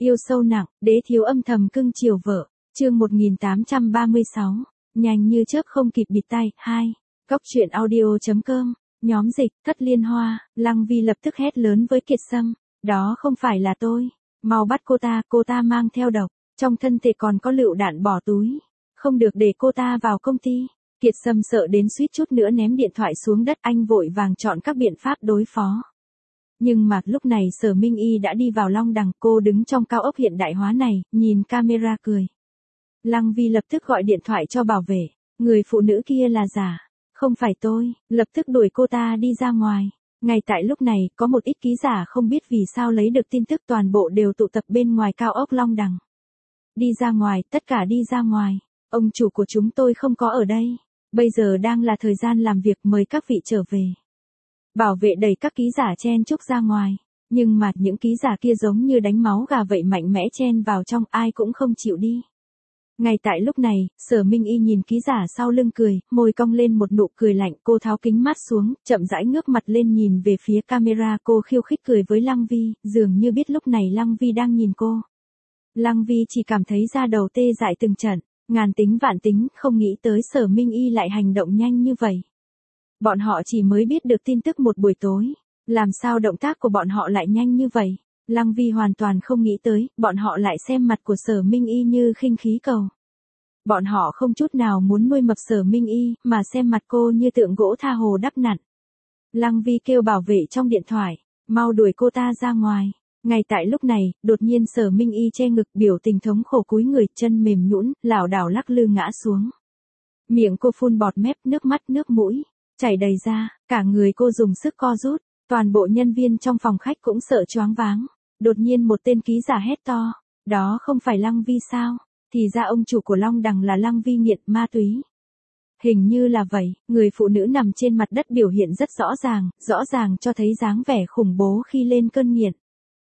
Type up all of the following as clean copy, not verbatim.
Yêu sâu nặng, đế thiếu âm thầm cưng chiều vợ. Chương 1836. Nhanh như chớp không kịp bịt tay. 2. Cóc truyện audio.com. Nhóm dịch, Thất Liên Hoa. Lăng Vi lập tức hét lớn với Kiệt Sâm. Đó không phải là tôi. Mau bắt cô ta mang theo độc. Trong thân thể còn có lựu đạn bỏ túi. Không được để cô ta vào công ty. Kiệt Sâm sợ đến suýt chút nữa ném điện thoại xuống đất, anh vội vàng chọn các biện pháp đối phó. Nhưng mà lúc này Sở Minh Y đã đi vào Long Đằng, cô đứng trong cao ốc hiện đại hóa này, nhìn camera cười. Lăng Vi lập tức gọi điện thoại cho bảo vệ, người phụ nữ kia là giả, không phải tôi, lập tức đuổi cô ta đi ra ngoài. Ngay tại lúc này, có một ít ký giả không biết vì sao lấy được tin tức toàn bộ đều tụ tập bên ngoài cao ốc Long Đằng. Đi ra ngoài, tất cả đi ra ngoài, ông chủ của chúng tôi không có ở đây, bây giờ đang là thời gian làm việc, mời các vị trở về. Bảo vệ đẩy các ký giả chen chúc ra ngoài, nhưng mà những ký giả kia giống như đánh máu gà vậy mạnh mẽ chen vào trong, ai cũng không chịu đi. Ngay tại lúc này, Sở Minh Y nhìn ký giả sau lưng cười, môi cong lên một nụ cười lạnh, cô tháo kính mát xuống, chậm rãi ngước mặt lên nhìn về phía camera, cô khiêu khích cười với Lăng Vi, dường như biết lúc này Lăng Vi đang nhìn cô. Lăng Vi chỉ cảm thấy da đầu tê dại từng trận, ngàn tính vạn tính, không nghĩ tới Sở Minh Y lại hành động nhanh như vậy. Bọn họ chỉ mới biết được tin tức một buổi tối, làm sao động tác của bọn họ lại nhanh như vậy? Lăng Vi hoàn toàn không nghĩ tới, bọn họ lại xem mặt của Sở Minh Y như khinh khí cầu. Bọn họ không chút nào muốn nuôi mập Sở Minh Y, mà xem mặt cô như tượng gỗ tha hồ đắp nặn. Lăng Vi kêu bảo vệ trong điện thoại, mau đuổi cô ta ra ngoài. Ngay tại lúc này, đột nhiên Sở Minh Y che ngực, biểu tình thống khổ cúi người, chân mềm nhũn, lảo đảo lắc lư ngã xuống. Miệng cô phun bọt mép, nước mắt nước mũi chảy đầy ra, cả người cô dùng sức co rút, toàn bộ nhân viên trong phòng khách cũng sợ choáng váng. Đột nhiên một tên ký giả hét to, đó không phải Lăng Vi sao? Thì ra ông chủ của Long Đằng là Lăng Vi nghiện ma túy. Hình như là vậy, người phụ nữ nằm trên mặt đất biểu hiện rất rõ ràng cho thấy dáng vẻ khủng bố khi lên cơn nghiện.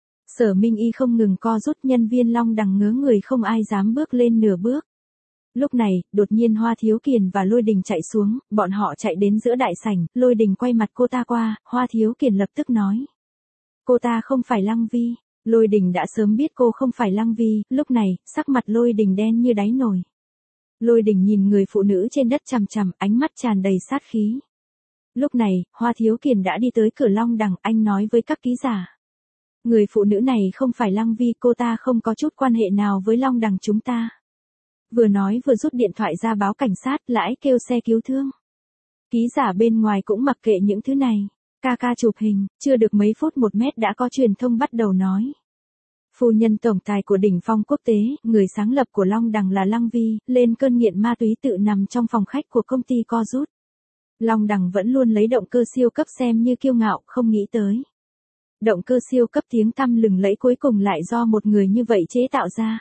Sở Minh Y không ngừng co rút, nhân viên Long Đằng ngớ người, không ai dám bước lên nửa bước. Lúc này, đột nhiên Hoa Thiếu Kiền và Lôi Đình chạy xuống, bọn họ chạy đến giữa đại sảnh, Lôi Đình quay mặt cô ta qua, Hoa Thiếu Kiền lập tức nói. Cô ta không phải Lăng Vi. Lôi Đình đã sớm biết cô không phải Lăng Vi, lúc này, sắc mặt Lôi Đình đen như đáy nồi. Lôi Đình nhìn người phụ nữ trên đất chằm chằm, ánh mắt tràn đầy sát khí. Lúc này, Hoa Thiếu Kiền đã đi tới cửa Long Đằng, anh nói với các ký giả. Người phụ nữ này không phải Lăng Vi, cô ta không có chút quan hệ nào với Long Đằng chúng ta. Vừa nói vừa rút điện thoại ra báo cảnh sát, lãi kêu xe cứu thương. Ký giả bên ngoài cũng mặc kệ những thứ này. Ca chụp hình, chưa được mấy phút 1 mét đã có truyền thông bắt đầu nói. Phu nhân tổng tài của đỉnh phong quốc tế, người sáng lập của Long Đằng là Lăng Vi, lên cơn nghiện ma túy tự nằm trong phòng khách của công ty co rút. Long Đằng vẫn luôn lấy động cơ siêu cấp xem như kiêu ngạo, không nghĩ tới. Động cơ siêu cấp tiếng tăm lừng lẫy cuối cùng lại do một người như vậy chế tạo ra.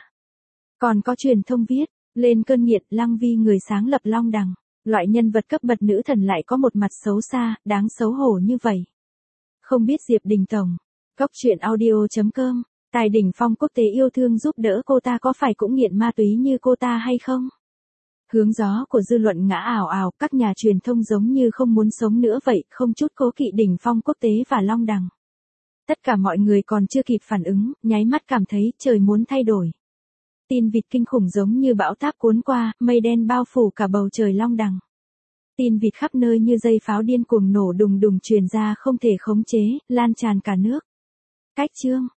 Còn có truyền thông viết, lên cơn nghiện, Lăng Vi người sáng lập Long Đằng. Loại nhân vật cấp bậc nữ thần lại có một mặt xấu xa, đáng xấu hổ như vậy. Không biết Diệp Đình Tổng, Cóc truyện audio.com, tài đỉnh phong quốc tế yêu thương giúp đỡ cô ta có phải cũng nghiện ma túy như cô ta hay không? Hướng gió của dư luận ngã ào ào, các nhà truyền thông giống như không muốn sống nữa vậy, không chút cố kỵ đỉnh phong quốc tế và Long Đằng. Tất cả mọi người còn chưa kịp phản ứng, nháy mắt cảm thấy trời muốn thay đổi. Tin vịt kinh khủng giống như bão táp cuốn qua, mây đen bao phủ cả bầu trời Long Đằng. Tin vịt khắp nơi như dây pháo điên cuồng nổ đùng đùng truyền ra không thể khống chế, lan tràn cả nước. Cách chương